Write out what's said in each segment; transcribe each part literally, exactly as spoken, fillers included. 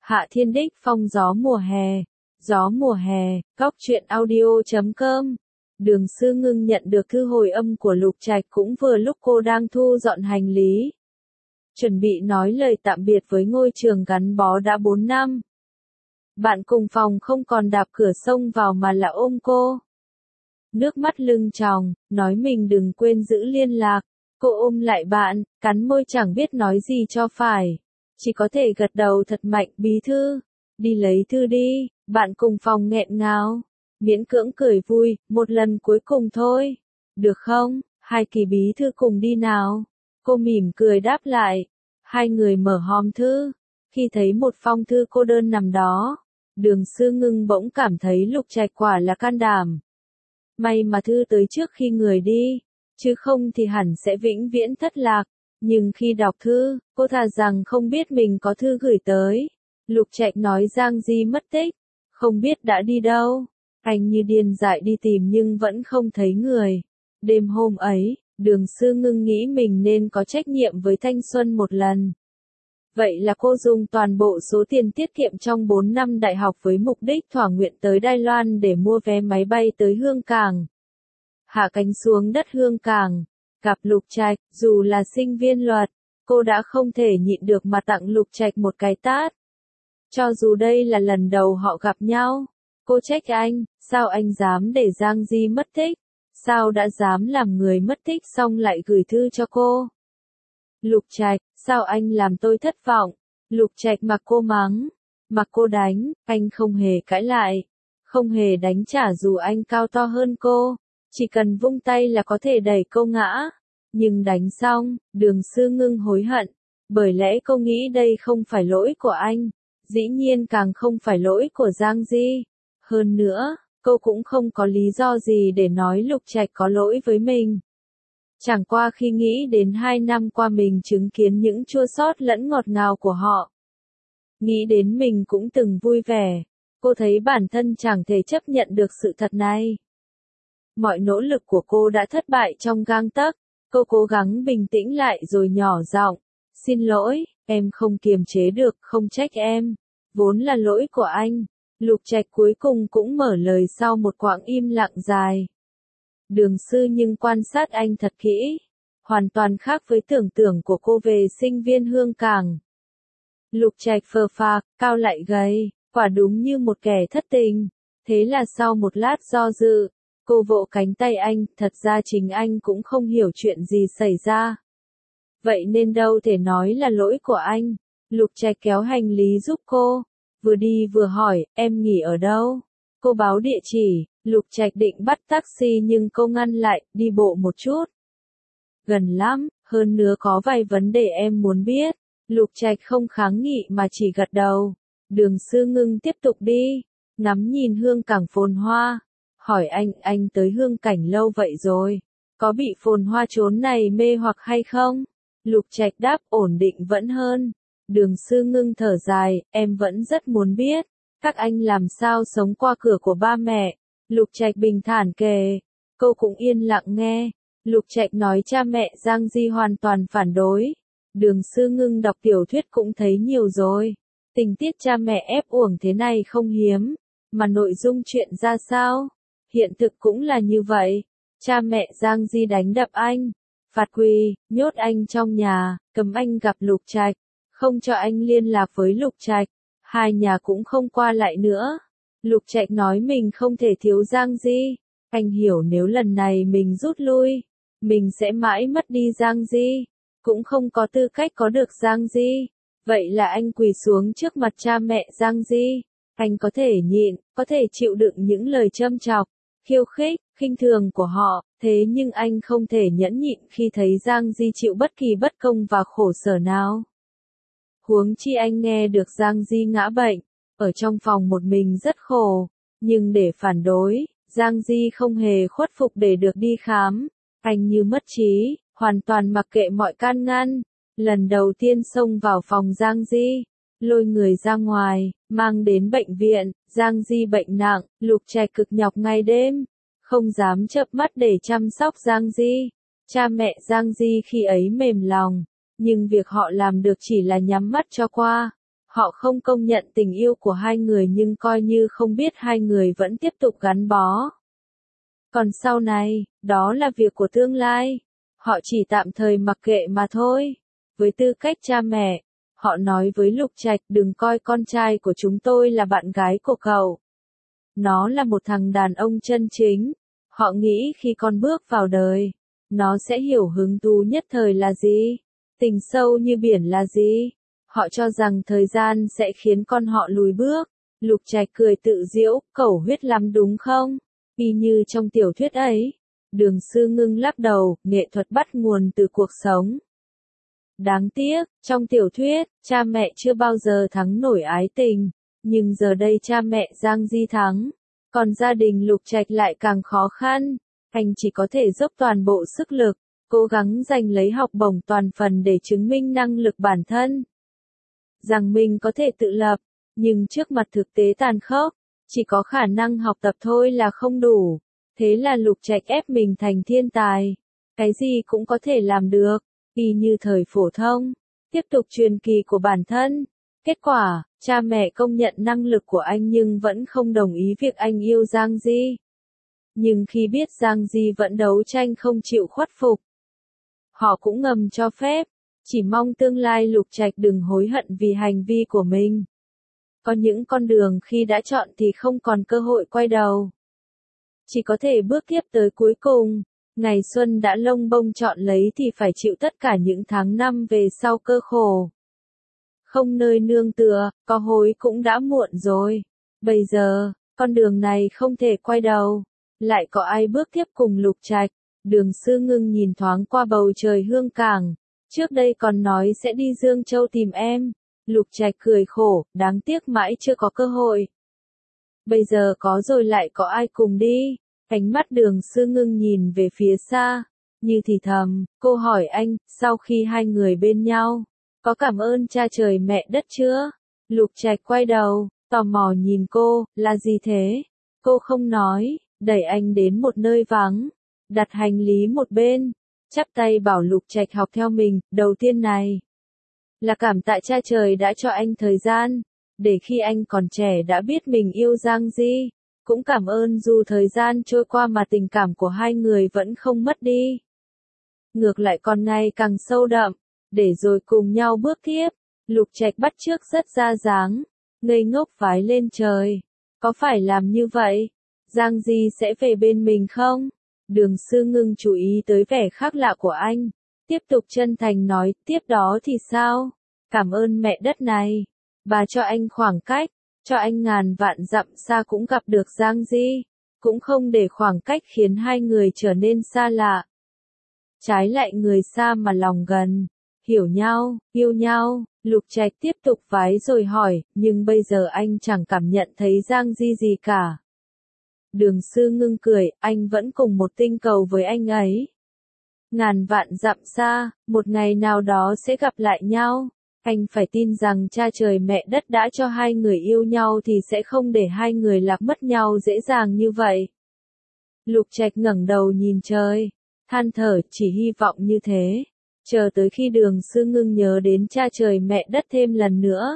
Hạ Thiên Đích phong gió mùa hè. Gió mùa hè, góc truyện audio chấm com. Đường Sư Ngưng nhận được thư hồi âm của Lục Trạch cũng vừa lúc cô đang thu dọn hành lý. Chuẩn bị nói lời tạm biệt với ngôi trường gắn bó đã bốn năm. Bạn cùng phòng không còn đạp cửa xông vào mà là ôm cô. Nước mắt lưng tròng, nói mình đừng quên giữ liên lạc. Cô ôm lại bạn, cắn môi chẳng biết nói gì cho phải. Chỉ có thể gật đầu thật mạnh. Bí thư, đi lấy thư đi. Bạn cùng phòng nghẹn ngào, miễn cưỡng cười vui, một lần cuối cùng thôi. Được không, hai kỳ bí thư cùng đi nào. Cô mỉm cười đáp lại. Hai người mở hòm thư. Khi thấy một phong thư cô đơn nằm đó, Đường Sư Ngưng bỗng cảm thấy Lục Trạch quả là can đảm. May mà thư tới trước khi người đi, chứ không thì hẳn sẽ vĩnh viễn thất lạc. Nhưng khi đọc thư, cô thà rằng không biết mình có thư gửi tới. Lục Trạch nói Giang Di mất tích, không biết đã đi đâu. Anh như điên dại đi tìm nhưng vẫn không thấy người. Đêm hôm ấy, Đường Sư Ngưng nghĩ mình nên có trách nhiệm với thanh xuân một lần. Vậy là cô dùng toàn bộ số tiền tiết kiệm trong bốn năm đại học với mục đích thỏa nguyện tới Đài Loan để mua vé máy bay tới Hương Cảng. Hạ cánh xuống đất Hương Cảng, gặp Lục Trạch, dù là sinh viên luật, cô đã không thể nhịn được mà tặng Lục Trạch một cái tát. Cho dù đây là lần đầu họ gặp nhau, cô trách anh, sao anh dám để Giang Di mất tích, sao đã dám làm người mất tích xong lại gửi thư cho cô. Lục Trạch, sao anh làm tôi thất vọng. Lục Trạch mặc cô mắng, mặc cô đánh, anh không hề cãi lại, không hề đánh trả dù anh cao to hơn cô, chỉ cần vung tay là có thể đẩy cô ngã. Nhưng đánh xong, Đường Sư Ngưng hối hận, bởi lẽ cô nghĩ đây không phải lỗi của anh. Dĩ nhiên càng không phải lỗi của Giang Di. Hơn nữa, cô cũng không có lý do gì để nói Lục Trạch có lỗi với mình. Chẳng qua khi nghĩ đến hai năm qua mình chứng kiến những chua xót lẫn ngọt ngào của họ. Nghĩ đến mình cũng từng vui vẻ, cô thấy bản thân chẳng thể chấp nhận được sự thật này. Mọi nỗ lực của cô đã thất bại trong gang tấc, cô cố gắng bình tĩnh lại rồi nhỏ giọng, xin lỗi, em không kiềm chế được, không trách em. Vốn là lỗi của anh. Lục Trạch cuối cùng cũng mở lời sau một quãng im lặng dài. Đường Sư nhưng quan sát anh thật kỹ, hoàn toàn khác với tưởng tượng của cô về sinh viên Hương Cảng. Lục Trạch phờ phạc, cao lại gầy, quả đúng như một kẻ thất tình. Thế là sau một lát do dự, cô vỗ cánh tay anh, thật ra chính anh cũng không hiểu chuyện gì xảy ra. Vậy nên đâu thể nói là lỗi của anh. Lục Trạch kéo hành lý giúp cô, vừa đi vừa hỏi, em nghỉ ở đâu? Cô báo địa chỉ. Lục Trạch định bắt taxi nhưng cô ngăn lại, đi bộ một chút. Gần lắm, hơn nữa có vài vấn đề em muốn biết. Lục Trạch không kháng nghị mà chỉ gật đầu. Đường Sư Ngưng tiếp tục đi, ngắm nhìn Hương Cảng phồn hoa. Hỏi anh, anh tới Hương Cảnh lâu vậy rồi, có bị phồn hoa chốn này mê hoặc hay không? Lục Trạch đáp, ổn định vẫn hơn. Đường Sư Ngưng thở dài, em vẫn rất muốn biết, các anh làm sao sống qua cửa của ba mẹ. Lục Trạch bình thản kể, cô cũng yên lặng nghe. Lục Trạch nói cha mẹ Giang Di hoàn toàn phản đối. Đường Sư Ngưng đọc tiểu thuyết cũng thấy nhiều rồi. Tình tiết cha mẹ ép uổng thế này không hiếm, mà nội dung chuyện ra sao? Hiện thực cũng là như vậy. Cha mẹ Giang Di đánh đập anh, phạt quỳ, nhốt anh trong nhà, cấm anh gặp Lục Trạch, không cho anh liên lạc với Lục Trạch, hai nhà cũng không qua lại nữa. Lục Trạch nói mình không thể thiếu Giang Di, anh hiểu nếu lần này mình rút lui, mình sẽ mãi mất đi Giang Di, cũng không có tư cách có được Giang Di. Vậy là anh quỳ xuống trước mặt cha mẹ Giang Di, anh có thể nhịn, có thể chịu đựng những lời châm chọc, khiêu khích, khinh thường của họ, thế nhưng anh không thể nhẫn nhịn khi thấy Giang Di chịu bất kỳ bất công và khổ sở nào. Huống chi anh nghe được Giang Di ngã bệnh, ở trong phòng một mình rất khổ, nhưng để phản đối, Giang Di không hề khuất phục để được đi khám. Anh như mất trí, hoàn toàn mặc kệ mọi can ngăn. Lần đầu tiên xông vào phòng Giang Di, lôi người ra ngoài, mang đến bệnh viện. Giang Di bệnh nặng, Lục Trạch cực nhọc ngày đêm, không dám chợp mắt để chăm sóc Giang Di. Cha mẹ Giang Di khi ấy mềm lòng, nhưng việc họ làm được chỉ là nhắm mắt cho qua. Họ không công nhận tình yêu của hai người nhưng coi như không biết hai người vẫn tiếp tục gắn bó. Còn sau này, đó là việc của tương lai. Họ chỉ tạm thời mặc kệ mà thôi. Với tư cách cha mẹ, họ nói với Lục Trạch, đừng coi con trai của chúng tôi là bạn gái của cậu. Nó là một thằng đàn ông chân chính. Họ nghĩ khi con bước vào đời, nó sẽ hiểu hứng thú nhất thời là gì, tình sâu như biển là gì. Họ cho rằng thời gian sẽ khiến con họ lùi bước. Lục Trạch cười tự giễu, cẩu huyết lắm đúng không? Y như trong tiểu thuyết ấy. Đường Sư Ngưng lắc đầu, nghệ thuật bắt nguồn từ cuộc sống. Đáng tiếc, trong tiểu thuyết, cha mẹ chưa bao giờ thắng nổi ái tình, nhưng giờ đây cha mẹ Giang Di thắng, còn gia đình Lục Trạch lại càng khó khăn. Anh chỉ có thể dốc toàn bộ sức lực, cố gắng giành lấy học bổng toàn phần để chứng minh năng lực bản thân. Rằng mình có thể tự lập, nhưng trước mặt thực tế tàn khốc, chỉ có khả năng học tập thôi là không đủ. Thế là Lục Trạch ép mình thành thiên tài. Cái gì cũng có thể làm được, y như thời phổ thông, tiếp tục truyền kỳ của bản thân. Kết quả, cha mẹ công nhận năng lực của anh nhưng vẫn không đồng ý việc anh yêu Giang Di. Nhưng khi biết Giang Di vẫn đấu tranh không chịu khuất phục, họ cũng ngầm cho phép, chỉ mong tương lai Lục Trạch đừng hối hận vì hành vi của mình. Có những con đường khi đã chọn thì không còn cơ hội quay đầu. Chỉ có thể bước tiếp tới cuối cùng. Ngày xuân đã lông bông chọn lấy thì phải chịu tất cả những tháng năm về sau cơ khổ. Không nơi nương tựa, có hối cũng đã muộn rồi. Bây giờ, con đường này không thể quay đầu. Lại có ai bước tiếp cùng Lục Trạch? Đường Sư Ngưng nhìn thoáng qua bầu trời Hương Cảng. Trước đây còn nói sẽ đi Dương Châu tìm em. Lục Trạch cười khổ, đáng tiếc mãi chưa có cơ hội. Bây giờ có rồi lại có ai cùng đi? Ánh mắt Đường Sư Ngưng nhìn về phía xa, như thì thầm, cô hỏi anh, sau khi hai người bên nhau, có cảm ơn cha trời mẹ đất chưa? Lục Trạch quay đầu, tò mò nhìn cô, là gì thế? Cô không nói, đẩy anh đến một nơi vắng, đặt hành lý một bên, chắp tay bảo Lục Trạch học theo mình. Đầu tiên này, là cảm tạ cha trời đã cho anh thời gian, để khi anh còn trẻ đã biết mình yêu Giang Di. Cũng cảm ơn dù thời gian trôi qua mà tình cảm của hai người vẫn không mất đi. Ngược lại còn ngày càng sâu đậm, để rồi cùng nhau bước tiếp. Lục Trạch bắt chước rất ra dáng, ngây ngốc vái lên trời. Có phải làm như vậy, Giang Di sẽ về bên mình không? Đường Sư Ngưng chú ý tới vẻ khác lạ của anh, tiếp tục chân thành nói, tiếp đó thì sao? Cảm ơn mẹ đất này, bà cho anh khoảng cách. Cho anh ngàn vạn dặm xa cũng gặp được Giang Di, cũng không để khoảng cách khiến hai người trở nên xa lạ. Trái lại người xa mà lòng gần, hiểu nhau, yêu nhau. Lục Trạch tiếp tục vái rồi hỏi, nhưng bây giờ anh chẳng cảm nhận thấy Giang Di gì cả. Đường Sư Ngưng cười, anh vẫn cùng một tinh cầu với anh ấy. Ngàn vạn dặm xa, một ngày nào đó sẽ gặp lại nhau. Anh phải tin rằng cha trời mẹ đất đã cho hai người yêu nhau thì sẽ không để hai người lạc mất nhau dễ dàng như vậy. Lục Trạch ngẩng đầu nhìn trời, than thở, chỉ hy vọng như thế. Chờ tới khi Đường Sư Ngưng nhớ đến cha trời mẹ đất thêm lần nữa.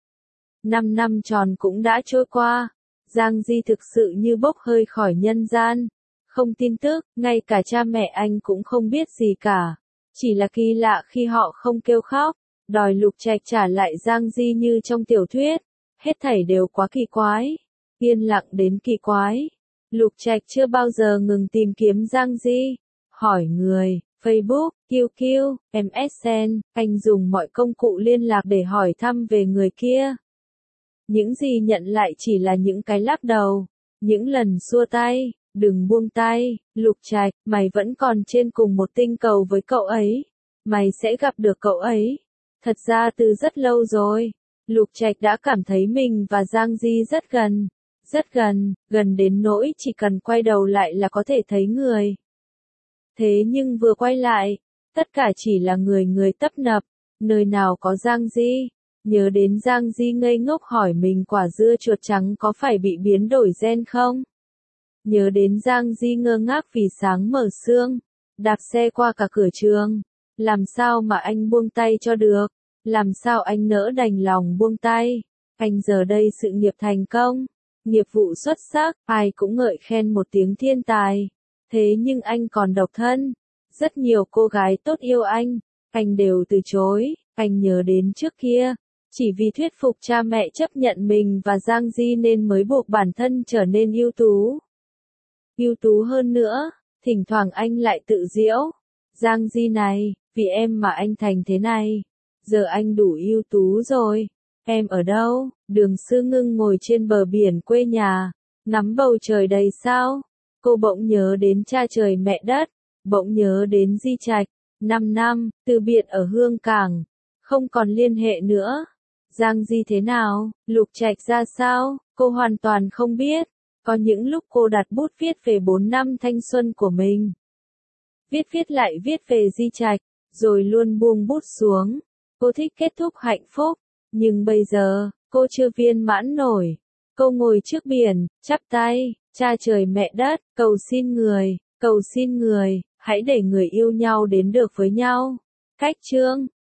Năm năm tròn cũng đã trôi qua, Giang Di thực sự như bốc hơi khỏi nhân gian. Không tin tức, ngay cả cha mẹ anh cũng không biết gì cả. Chỉ là kỳ lạ khi họ không kêu khóc, đòi Lục Trạch trả lại Giang Di như trong tiểu thuyết. Hết thảy đều quá kỳ quái. Yên lặng đến kỳ quái. Lục Trạch chưa bao giờ ngừng tìm kiếm Giang Di. Hỏi người, Facebook, quy quy, em ét en, anh dùng mọi công cụ liên lạc để hỏi thăm về người kia. Những gì nhận lại chỉ là những cái lắc đầu, những lần xua tay, đừng buông tay. Lục Trạch, mày vẫn còn trên cùng một tinh cầu với cậu ấy. Mày sẽ gặp được cậu ấy. Thật ra từ rất lâu rồi, Lục Trạch đã cảm thấy mình và Giang Di rất gần. Rất gần, gần đến nỗi chỉ cần quay đầu lại là có thể thấy người. Thế nhưng vừa quay lại, tất cả chỉ là người người tấp nập, nơi nào có Giang Di. Nhớ đến Giang Di ngây ngốc hỏi mình quả dưa chuột trắng có phải bị biến đổi gen không? Nhớ đến Giang Di ngơ ngác vì sáng mở sương, đạp xe qua cả cửa trường. Làm sao mà anh buông tay cho được? Làm sao anh nỡ đành lòng buông tay? Anh giờ đây sự nghiệp thành công, nghiệp vụ xuất sắc, ai cũng ngợi khen một tiếng thiên tài. Thế nhưng anh còn độc thân. Rất nhiều cô gái tốt yêu anh, anh đều từ chối. Anh nhớ đến trước kia, chỉ vì thuyết phục cha mẹ chấp nhận mình và Giang Di nên mới buộc bản thân trở nên ưu tú. Ưu tú hơn nữa, thỉnh thoảng anh lại tự giễu. Giang Di này, vì em mà anh thành thế này. Giờ anh đủ ưu tú rồi. Em ở đâu? Đường Sư Ngưng ngồi trên bờ biển quê nhà, ngắm bầu trời đầy sao. Cô bỗng nhớ đến cha trời mẹ đất, bỗng nhớ đến Di Trạch. Năm năm, từ biệt ở Hương Cảng, không còn liên hệ nữa. Giang Di thế nào? Lục Trạch ra sao? Cô hoàn toàn không biết. Có những lúc cô đặt bút viết về bốn năm thanh xuân của mình. Viết viết lại viết về Di Trạch, rồi luôn buông bút xuống. Cô thích kết thúc hạnh phúc, nhưng bây giờ, cô chưa viên mãn nổi. Cô ngồi trước biển, chắp tay, cha trời mẹ đất, cầu xin người, cầu xin người, hãy để người yêu nhau đến được với nhau. Cách chương